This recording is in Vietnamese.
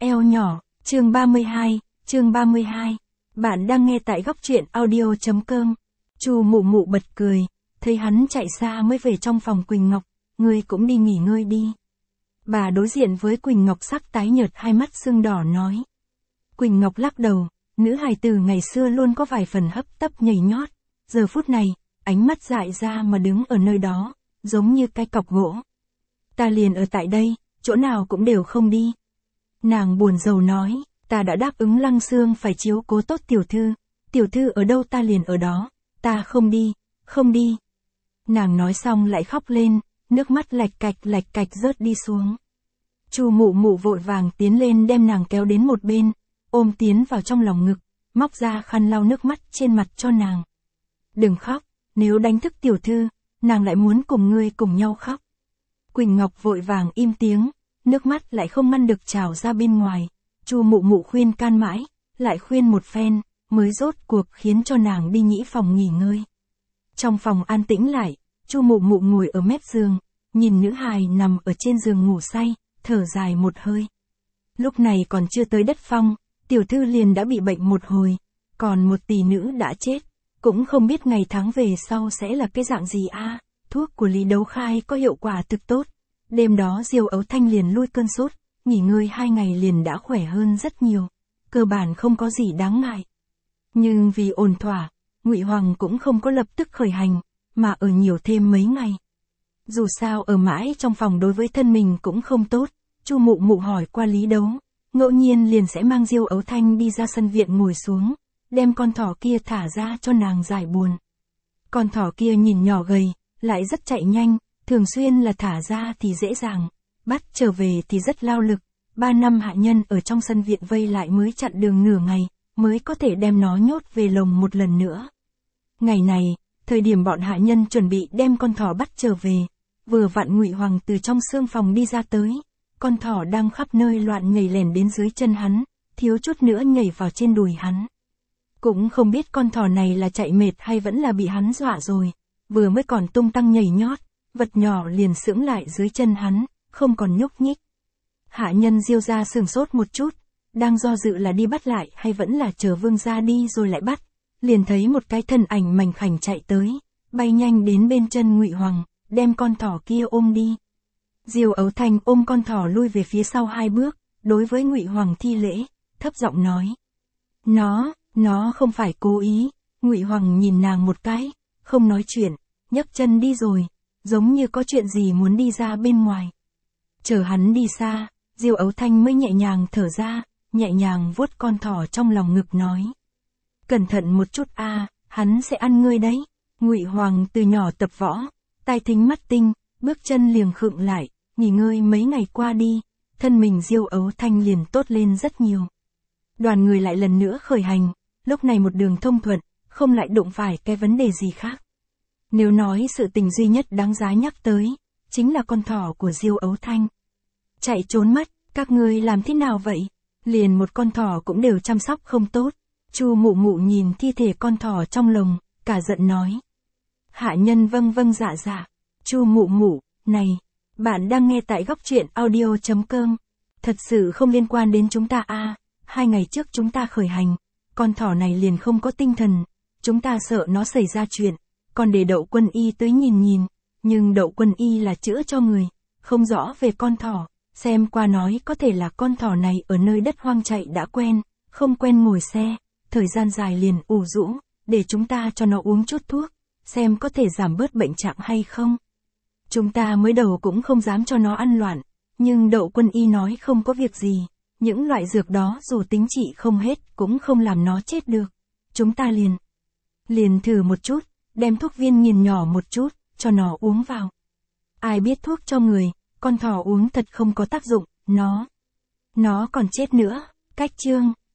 Eo nhỏ, chương 32. Bạn đang nghe tại góc truyện audio.com. Chu Mụ Mụ bật cười, thấy hắn chạy xa mới về trong phòng Quỳnh Ngọc, ngươi cũng đi nghỉ ngơi đi. Bà đối diện với Quỳnh Ngọc sắc tái nhợt hai mắt sưng đỏ nói. Quỳnh Ngọc lắc đầu, nữ hài tử ngày xưa luôn có vài phần hấp tấp nhảy nhót, giờ phút này, ánh mắt dại ra mà đứng ở nơi đó, giống như cái cọc gỗ. Ta liền ở tại đây, chỗ nào cũng đều không đi. Nàng buồn rầu nói, ta đã đáp ứng Lăng Xương phải chiếu cố tốt tiểu thư ở đâu ta liền ở đó, ta không đi. Nàng nói xong lại khóc lên, nước mắt lạch cạch rớt đi xuống. Chu Mụ Mụ vội vàng tiến lên đem nàng kéo đến một bên, ôm tiến vào trong lòng ngực, móc ra khăn lau nước mắt trên mặt cho nàng. Đừng khóc, nếu đánh thức tiểu thư, nàng lại muốn cùng ngươi cùng nhau khóc. Quỳnh Ngọc vội vàng im tiếng, nước mắt lại không ngăn được trào ra bên ngoài. Chu Mụ Mụ khuyên can mãi, lại khuyên một phen, mới rốt cuộc khiến cho nàng đi nhĩ phòng nghỉ ngơi. Trong phòng an tĩnh lại, Chu Mụ Mụ ngồi ở mép giường, nhìn nữ hài nằm ở trên giường ngủ say, thở dài một hơi. Lúc này còn chưa tới đất phong, tiểu thư liền đã bị bệnh một hồi, còn một tỷ nữ đã chết, cũng không biết ngày tháng về sau sẽ là cái dạng gì a. Thuốc của Lý Đấu Khai có hiệu quả thực tốt. Đêm đó Diêu Ấu Thanh liền lui cơn sốt, nghỉ ngơi 2 ngày liền đã khỏe hơn rất nhiều, cơ bản không có gì đáng ngại. Nhưng vì ổn thỏa, Ngụy Hoàng cũng không có lập tức khởi hành, mà ở nhiều thêm mấy ngày. Dù sao ở mãi trong phòng đối với thân mình cũng không tốt, Chu Mụ Mụ hỏi qua Lý Đấu, ngẫu nhiên liền sẽ mang Diêu Ấu Thanh đi ra sân viện ngồi xuống, đem con thỏ kia thả ra cho nàng giải buồn. Con thỏ kia nhìn nhỏ gầy, lại rất chạy nhanh, thường xuyên là thả ra thì dễ dàng, bắt trở về thì rất lao lực. 3 năm hạ nhân ở trong sân viện vây lại mới chặn đường nửa ngày, mới có thể đem nó nhốt về lồng một lần nữa. Ngày này, thời điểm bọn hạ nhân chuẩn bị đem con thỏ bắt trở về, vừa vặn Ngụy Hoàng từ trong xương phòng đi ra tới, con thỏ đang khắp nơi loạn nhảy lèn đến dưới chân hắn, thiếu chút nữa nhảy vào trên đùi hắn. Cũng không biết con thỏ này là chạy mệt hay vẫn là bị hắn dọa rồi, vừa mới còn tung tăng nhảy nhót, vật nhỏ liền sững lại dưới chân hắn, không còn nhúc nhích. Hạ nhân Diêu gia sửng sốt một chút, đang do dự là đi bắt lại hay vẫn là chờ vương gia đi rồi lại bắt, liền thấy một cái thân ảnh mảnh khảnh chạy tới, bay nhanh đến bên chân Ngụy Hoàng, đem con thỏ kia ôm đi. Diêu Ấu Thanh ôm con thỏ lui về phía sau 2 bước, đối với Ngụy Hoàng thi lễ, thấp giọng nói: "Nó không phải cố ý." Ngụy Hoàng nhìn nàng một cái, không nói chuyện, nhấc chân đi rồi, giống như có chuyện gì muốn đi ra bên ngoài. Chờ hắn đi xa, Diêu Ấu Thanh mới nhẹ nhàng thở ra, nhẹ nhàng vuốt con thỏ trong lòng ngực nói: "Cẩn thận một chút a, hắn sẽ ăn ngươi đấy." Ngụy Hoàng từ nhỏ tập võ, tai thính mắt tinh, bước chân liền khựng lại, nghỉ ngơi mấy ngày qua đi, thân mình Diêu Ấu Thanh liền tốt lên rất nhiều. Đoàn người lại lần nữa khởi hành, lúc này một đường thông thuận, không lại đụng phải cái vấn đề gì khác. Nếu nói sự tình duy nhất đáng giá nhắc tới, chính là con thỏ của Diêu Ấu Thanh. Chạy trốn mất, các ngươi làm thế nào vậy? Liền một con thỏ cũng đều chăm sóc không tốt. Chu Mụ Mụ nhìn thi thể con thỏ trong lồng, cả giận nói. Hạ nhân vâng dạ. Chu Mụ Mụ, này, bạn đang nghe tại góc truyện audio.com. Thật sự không liên quan đến chúng ta a. 2 ngày trước chúng ta khởi hành, con thỏ này liền không có tinh thần, chúng ta sợ nó xảy ra chuyện, còn để Đậu Quân Y tới nhìn, nhưng Đậu Quân Y là chữa cho người, không rõ về con thỏ, xem qua nói có thể là con thỏ này ở nơi đất hoang chạy đã quen, không quen ngồi xe, thời gian dài liền ủ rũ, để chúng ta cho nó uống chút thuốc, xem có thể giảm bớt bệnh trạng hay không. Chúng ta mới đầu cũng không dám cho nó ăn loạn, nhưng Đậu Quân Y nói không có việc gì, những loại dược đó dù tính trị không hết cũng không làm nó chết được. Chúng ta liền thử một chút, đem thuốc viên nghiền nhỏ một chút, cho nó uống vào. Ai biết thuốc cho người, con thỏ uống thật không có tác dụng, nó còn chết nữa. Cách chương